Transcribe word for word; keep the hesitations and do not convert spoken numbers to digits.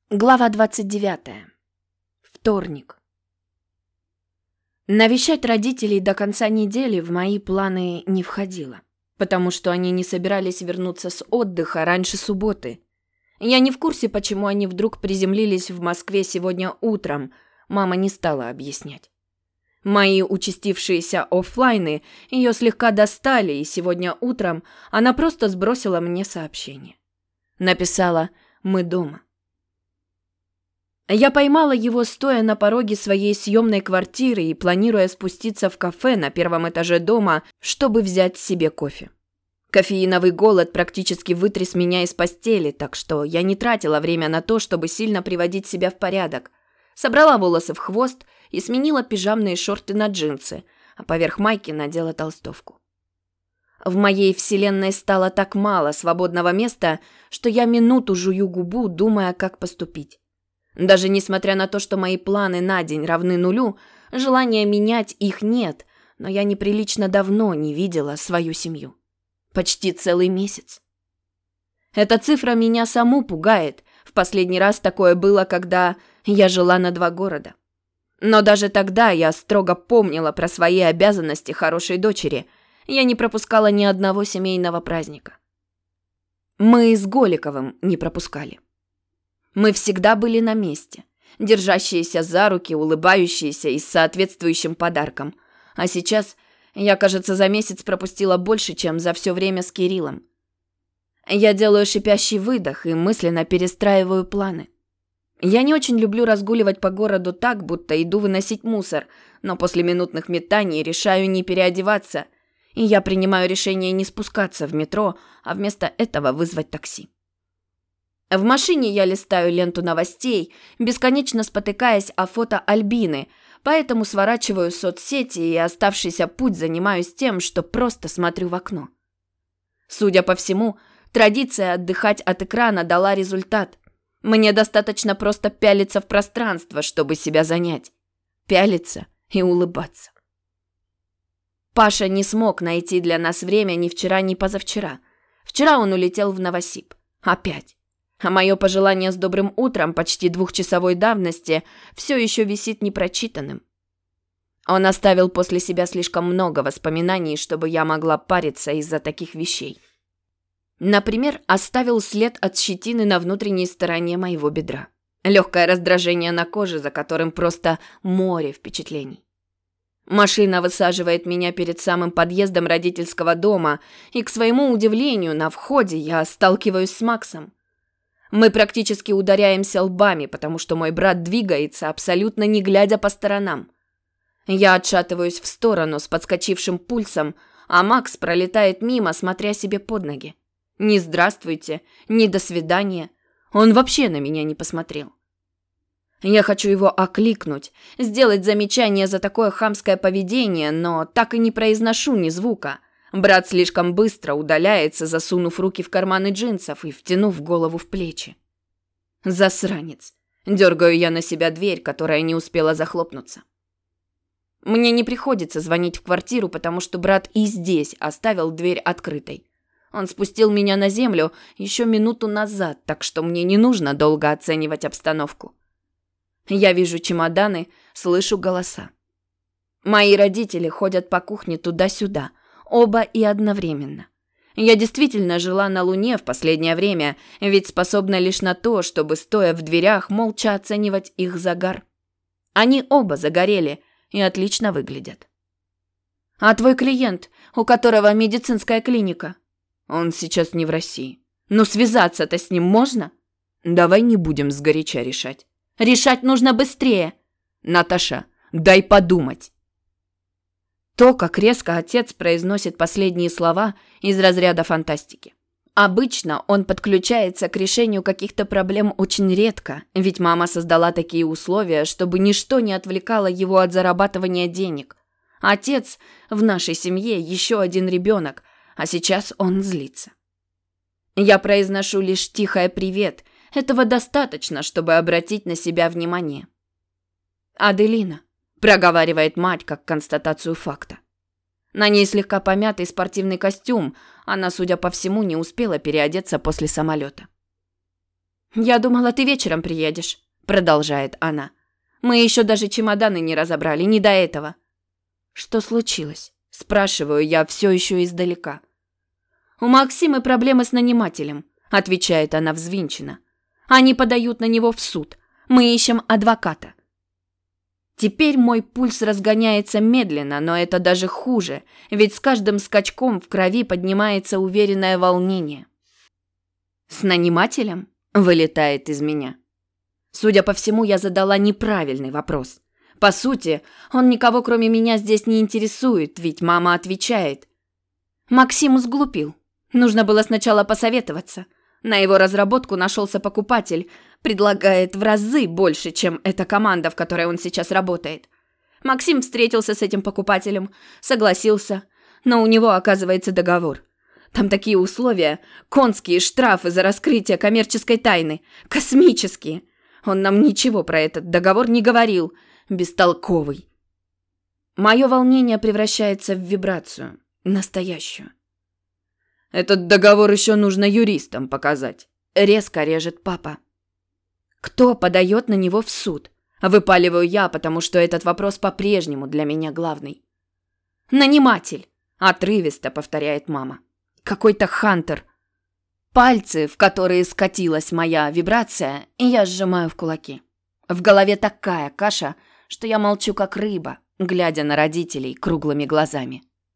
Глава двадцать девятая. Вторник. Навещать родителей до конца недели в мои планы не входило, потому что они не собирались вернуться с отдыха раньше субботы. Я не в курсе, почему они вдруг приземлились в Москве сегодня утром, мама не стала объяснять. Мои участившиеся оффлайны ее слегка достали, и сегодня утром она просто сбросила мне сообщение. Написала «Мы дома». Я поймала его, стоя на пороге своей съемной квартиры и планируя спуститься в кафе на первом этаже дома, чтобы взять себе кофе. Кофеиновый голод практически вытряс меня из постели, так что я не тратила время на то, чтобы сильно приводить себя в порядок. Собрала волосы в хвост и сменила пижамные шорты на джинсы, а поверх майки надела толстовку. В моей вселенной стало так мало свободного места, что я минуту жую губу, думая, как поступить. Даже несмотря на то, что мои планы на день равны нулю, желания менять их нет, но я неприлично давно не видела свою семью. Почти целый месяц. Эта цифра меня саму пугает. В последний раз такое было, когда я жила на два города. Но даже тогда я строго помнила про свои обязанности хорошей дочери. Я не пропускала ни одного семейного праздника. Мы с Голиковым не пропускали. Мы всегда были на месте, держащиеся за руки, улыбающиеся и с соответствующим подарком. А сейчас я, кажется, за месяц пропустила больше, чем за все время с Кириллом. Я делаю шипящий выдох и мысленно перестраиваю планы. Я не очень люблю разгуливать по городу так, будто иду выносить мусор, но после минутных метаний решаю не переодеваться, и я принимаю решение не спускаться в метро, а вместо этого вызвать такси. В машине я листаю ленту новостей, бесконечно спотыкаясь о фото Альбины, поэтому сворачиваю соцсети и оставшийся путь занимаюсь тем, что просто смотрю в окно. Судя по всему, традиция отдыхать от экрана дала результат. Мне достаточно просто пялиться в пространство, чтобы себя занять. Пялиться и улыбаться. Паша не смог найти для нас время ни вчера, ни позавчера. Вчера он улетел в Новосиб. Опять. А мое пожелание с добрым утром почти двухчасовой давности все еще висит непрочитанным. Он оставил после себя слишком много воспоминаний, чтобы я могла париться из-за таких вещей. Например, оставил след от щетины на внутренней стороне моего бедра. Легкое раздражение на коже, за которым просто море впечатлений. Машина высаживает меня перед самым подъездом родительского дома, и, к своему удивлению, на входе я сталкиваюсь с Максом. Мы практически ударяемся лбами, потому что мой брат двигается, абсолютно не глядя по сторонам. Я отшатываюсь в сторону с подскочившим пульсом, а Макс пролетает мимо, смотря себе под ноги. Ни «здравствуйте», ни «до свидания». Он вообще на меня не посмотрел. Я хочу его окликнуть, сделать замечание за такое хамское поведение, но так и не произношу ни звука. Брат слишком быстро удаляется, засунув руки в карманы джинсов и втянув голову в плечи. Засранец. Дергаю я на себя дверь, которая не успела захлопнуться. Мне не приходится звонить в квартиру, потому что брат и здесь оставил дверь открытой. Он спустил меня на землю еще минуту назад, так что мне не нужно долго оценивать обстановку. Я вижу чемоданы, слышу голоса. Мои родители ходят по кухне туда-сюда, оба и одновременно. Я действительно жила на Луне в последнее время, ведь способна лишь на то, чтобы, стоя в дверях, молча оценивать их загар. Они оба загорели и отлично выглядят. «А твой клиент, у которого медицинская клиника?» «Он сейчас не в России. Но связаться-то с ним можно?» «Давай не будем сгоряча решать». «Решать нужно быстрее!» «Наташа, дай подумать!» То, как резко отец произносит последние слова, из разряда фантастики. Обычно он подключается к решению каких-то проблем очень редко, ведь мама создала такие условия, чтобы ничто не отвлекало его от зарабатывания денег. Отец в нашей семье еще один ребенок, а сейчас он злится. Я произношу лишь тихое «привет». Этого достаточно, чтобы обратить на себя внимание. «Аделина», – проговаривает мать как констатацию факта. На ней слегка помятый спортивный костюм, она, судя по всему, не успела переодеться после самолета. «Я думала, ты вечером приедешь», – продолжает она. «Мы еще даже чемоданы не разобрали, не до этого». «Что случилось?» – спрашиваю я все еще издалека. «У Максимы проблемы с нанимателем», – отвечает она взвинченно. «Они подают на него в суд. Мы ищем адвоката». Теперь мой пульс разгоняется медленно, но это даже хуже, ведь с каждым скачком в крови поднимается уверенное волнение. «С нанимателем?» – вылетает из меня. Судя по всему, я задала неправильный вопрос. По сути, он никого кроме меня здесь не интересует, ведь мама отвечает. Максим сглупил. Нужно было сначала посоветоваться. На его разработку нашелся покупатель. Предлагает в разы больше, чем эта команда, в которой он сейчас работает. Максим встретился с этим покупателем, согласился, но у него оказывается договор. Там такие условия, конские штрафы за раскрытие коммерческой тайны, космические. Он нам ничего про этот договор не говорил, бестолковый. Мое волнение превращается в вибрацию, настоящую. «Этот договор еще нужно юристам показать», — резко режет папа. «Кто подает на него в суд?» Выпаливаю я, потому что этот вопрос по-прежнему для меня главный. «Наниматель», — отрывисто повторяет мама. «Какой-то хантер». Пальцы, в которые скатилась моя вибрация, и я сжимаю в кулаки. В голове такая каша, что я молчу как рыба, глядя на родителей круглыми глазами.